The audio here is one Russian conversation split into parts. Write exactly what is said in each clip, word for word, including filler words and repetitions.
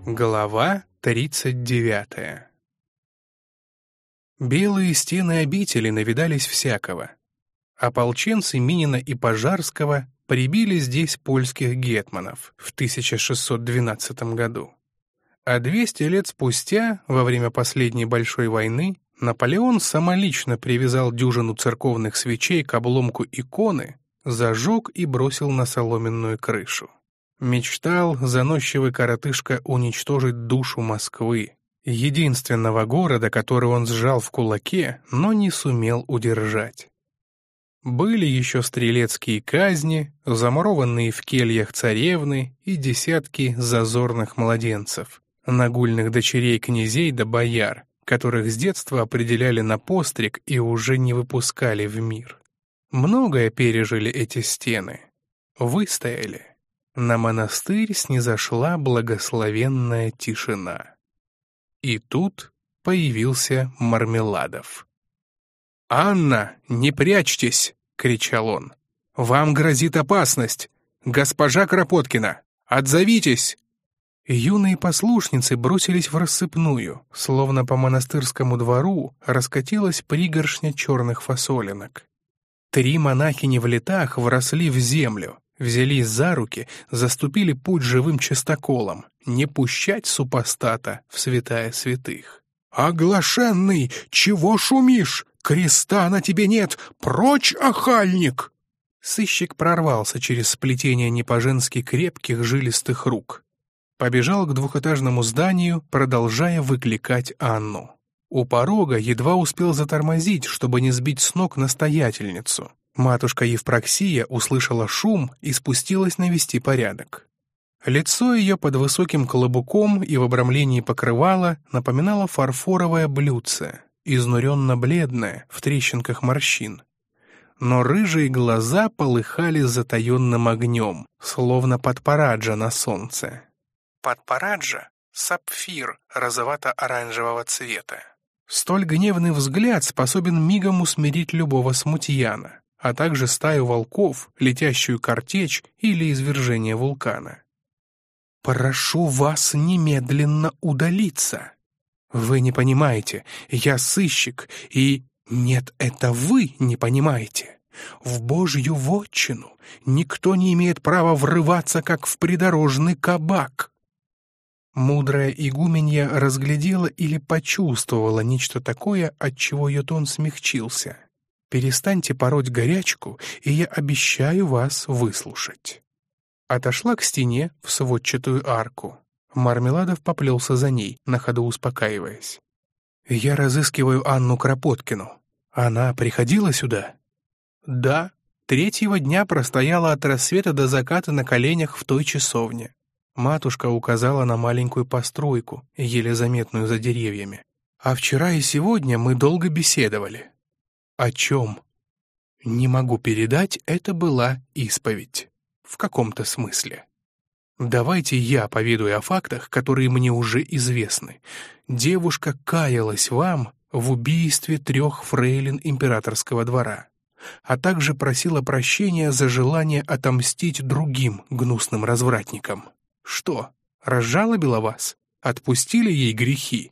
Глава тридцать девятая. Белые стены обители навидались всякого. Ополченцы Минина и Пожарского прибили здесь польских гетманов в тысяча шестьсот двенадцатом году. А двести лет спустя, во время последней большой войны, Наполеон самолично привязал дюжину церковных свечей к обломку иконы, зажег и бросил на соломенную крышу. Мечтал заносчивый коротышка уничтожить душу Москвы, единственного города, который он сжал в кулаке, но не сумел удержать. Были еще стрелецкие казни, замурованные в кельях царевны и десятки зазорных младенцев, нагульных дочерей князей да бояр, которых с детства определяли на постриг и уже не выпускали в мир. Многое пережили эти стены, выстояли. На монастырь снизошла благословенная тишина. И тут появился Мармеладов. «Анна, не прячьтесь!» — кричал он. «Вам грозит опасность! Госпожа Кропоткина, отзовитесь!» Юные послушницы бросились в рассыпную, словно по монастырскому двору раскатилась пригоршня черных фасолинок. Три монахини в летах вросли в землю, взялись за руки, заступили путь живым чистоколом, не пущать супостата в святая святых. «Оглашенный, чего шумишь? Креста на тебе нет! Прочь, охальник!» Сыщик прорвался через сплетение не по-женски крепких жилистых рук. Побежал к двухэтажному зданию, продолжая выкликать Анну. У порога едва успел затормозить, чтобы не сбить с ног настоятельницу. Матушка Евпроксия услышала шум и спустилась навести порядок. Лицо ее под высоким колобуком и в обрамлении покрывала напоминало фарфоровое блюдце, изнуренно-бледное, в трещинках морщин. Но рыжие глаза полыхали затаенным огнем, словно подпараджа на солнце. Подпараджа — сапфир розовато-оранжевого цвета. Столь гневный взгляд способен мигом усмирить любого смутьяна, а также стаю волков, летящую картечь или извержение вулкана. «Прошу вас немедленно удалиться. Вы не понимаете, я сыщик, и... Нет, это вы не понимаете. В Божью вотчину никто не имеет права врываться, как в придорожный кабак». Мудрая игуменья разглядела или почувствовала нечто такое, от чего ее тон смягчился. «Перестаньте пороть горячку, и я обещаю вас выслушать». Отошла к стене в сводчатую арку. Мармеладов поплелся за ней, на ходу успокаиваясь. «Я разыскиваю Анну Кропоткину. Она приходила сюда?» «Да, третьего дня простояла от рассвета до заката на коленях в той часовне». Матушка указала на маленькую постройку, еле заметную за деревьями. «А вчера и сегодня мы долго беседовали». «О чем?» «Не могу передать, это была исповедь. В каком-то смысле. Давайте я поведаю о фактах, которые мне уже известны. Девушка каялась вам в убийстве трех фрейлин императорского двора, а также просила прощения за желание отомстить другим гнусным развратникам. Что, разжалобила вас? Отпустили ей грехи?»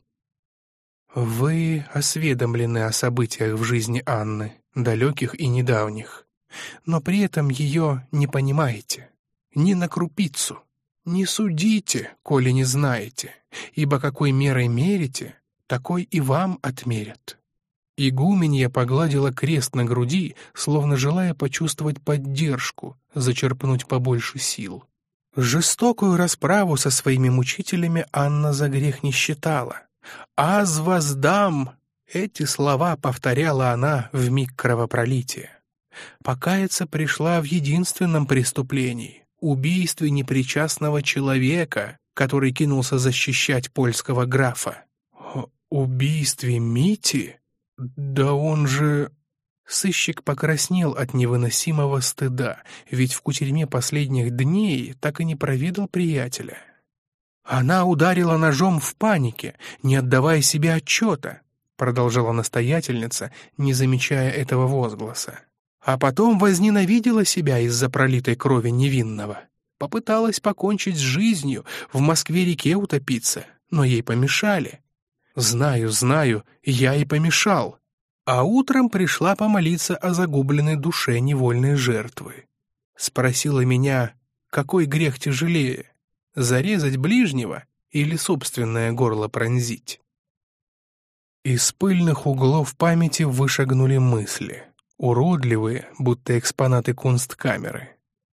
«Вы осведомлены о событиях в жизни Анны, далеких и недавних, но при этом ее не понимаете, ни на крупицу. Не судите, коли не знаете, ибо какой мерой мерите, такой и вам отмерят». Игуменья погладила крест на груди, словно желая почувствовать поддержку, зачерпнуть побольше сил. Жестокую расправу со своими мучителями Анна за грех не считала. «Аз воздам!» — эти слова повторяла она в миг кровопролития. Покаяться пришла в единственном преступлении — убийстве непричастного человека, который кинулся защищать польского графа. «Убийстве Мити? Да он же...» Сыщик покраснел от невыносимого стыда, ведь в кутерьме последних дней так и не провидал приятеля. «Она ударила ножом в панике, не отдавая себе отчета», продолжала настоятельница, не замечая этого возгласа. «А потом возненавидела себя из-за пролитой крови невинного. попыталась покончить с жизнью, в Москве-реке утопиться, но ей помешали. Знаю, знаю, я и помешал. А утром пришла помолиться о загубленной душе невольной жертвы. Спросила меня, какой грех тяжелее, зарезать ближнего или собственное горло пронзить? Из пыльных углов памяти вышагнули мысли, уродливые, будто экспонаты кунсткамеры.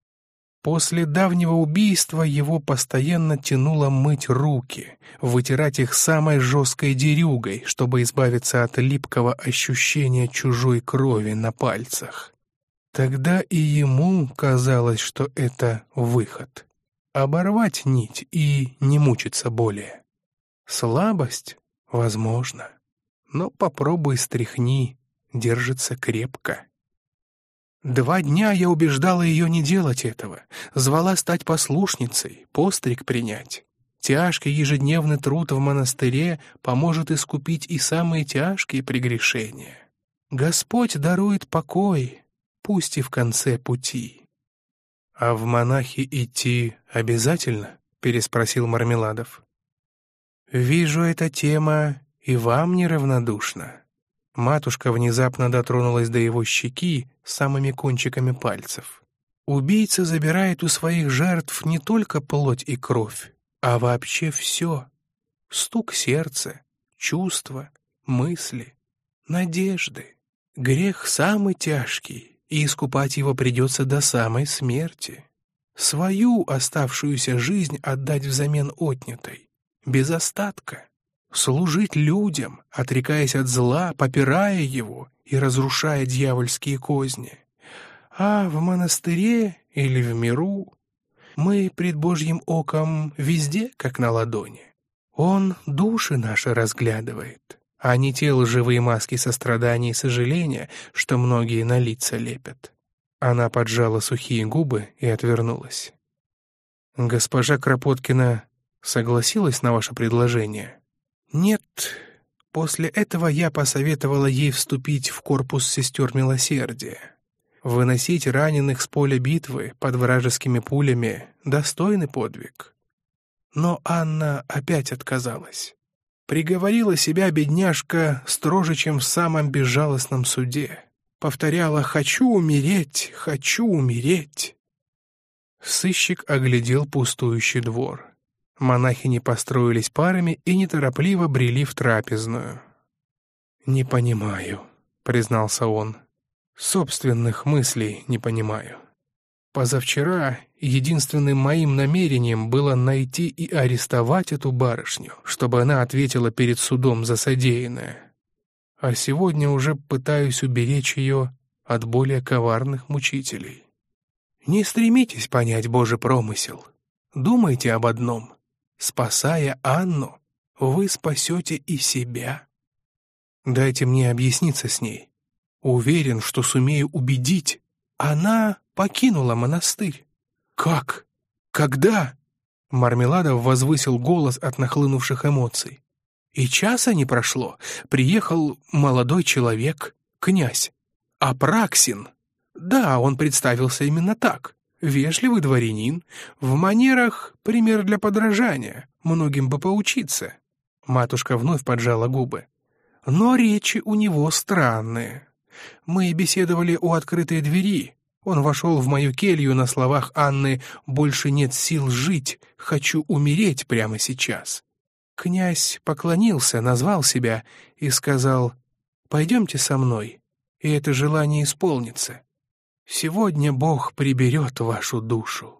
После давнего убийства его постоянно тянуло мыть руки, вытирать их самой жесткой дерюгой, чтобы избавиться от липкого ощущения чужой крови на пальцах. Тогда и ему казалось, что это выход. Оборвать нить и не мучиться более. Слабость? Возможно. Но попробуй стряхни, держится крепко. Два дня я убеждала ее не делать этого, звала стать послушницей, постриг принять. Тяжкий ежедневный труд в монастыре поможет искупить и самые тяжкие прегрешения. Господь дарует покой, пусть и в конце пути. — А в монахи идти обязательно? — переспросил Мармеладов. — Вижу, эта тема и вам неравнодушна. Матушка внезапно дотронулась до его щеки самыми кончиками пальцев. Убийца забирает у своих жертв не только плоть и кровь, а вообще все. Стук сердца, чувства, мысли, надежды. Грех самый тяжкий, и искупать его придется до самой смерти. Свою оставшуюся жизнь отдать взамен отнятой, без остатка. Служить людям, отрекаясь от зла, попирая его и разрушая дьявольские козни. А в монастыре или в миру мы пред Божьим оком везде, как на ладони. Он души наши разглядывает, а не те лживые маски сострадания и сожаления, что многие на лица лепят. Она поджала сухие губы и отвернулась. «Госпожа Кропоткина согласилась на ваше предложение?» «Нет. После этого я посоветовала ей вступить в корпус сестер милосердия. Выносить раненых с поля битвы под вражескими пулями — достойный подвиг. Но Анна опять отказалась. Приговорила себя, бедняжка, строже, чем в самом безжалостном суде. Повторяла «хочу умереть, хочу умереть». Сыщик оглядел пустующий двор. Монахини построились парами и неторопливо брели в трапезную. «Не понимаю», — признался он. «Собственных мыслей не понимаю. Позавчера единственным моим намерением было найти и арестовать эту барышню, чтобы она ответила перед судом за содеянное. А сегодня уже пытаюсь уберечь ее от более коварных мучителей. Не стремитесь понять Божий промысел. Думайте об одном. Спасая Анну, вы спасете и себя. Дайте мне объясниться с ней. Уверен, что сумею убедить. Она покинула монастырь». «Как? Когда?» Мармеладов возвысил голос от нахлынувших эмоций. «И часа не прошло. Приехал молодой человек, князь. Апраксин. Да, он представился именно так. Вежливый дворянин, в манерах пример для подражания, многим бы поучиться». Матушка вновь поджала губы. «Но речи у него странные. Мы беседовали у открытой двери. Он вошел в мою келью на словах Анны «Больше нет сил жить, хочу умереть прямо сейчас». Князь поклонился, назвал себя и сказал «Пойдемте со мной, и это желание исполнится. Сегодня Бог приберет вашу душу».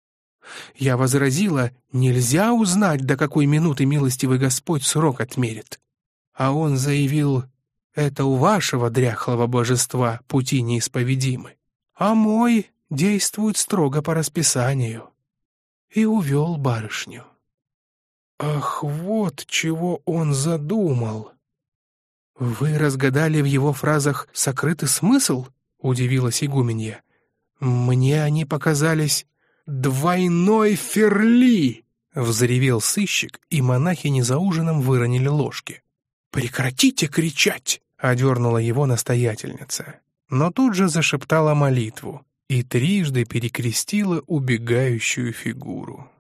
Я возразила, нельзя узнать, до какой минуты милостивый Господь срок отмерит. А он заявил, это у вашего дряхлого божества пути неисповедимы, а мой действует строго по расписанию. И увел барышню. Ах, вот чего он задумал. Вы разгадали в его фразах сокрытый смысл? Удивилась игуменья. Мне они показались двойной ферли! Взревел сыщик, и монахини за ужином выронили ложки. «Прекратите кричать!» — одернула его настоятельница. Но тут же зашептала молитву, и трижды перекрестила убегающую фигуру.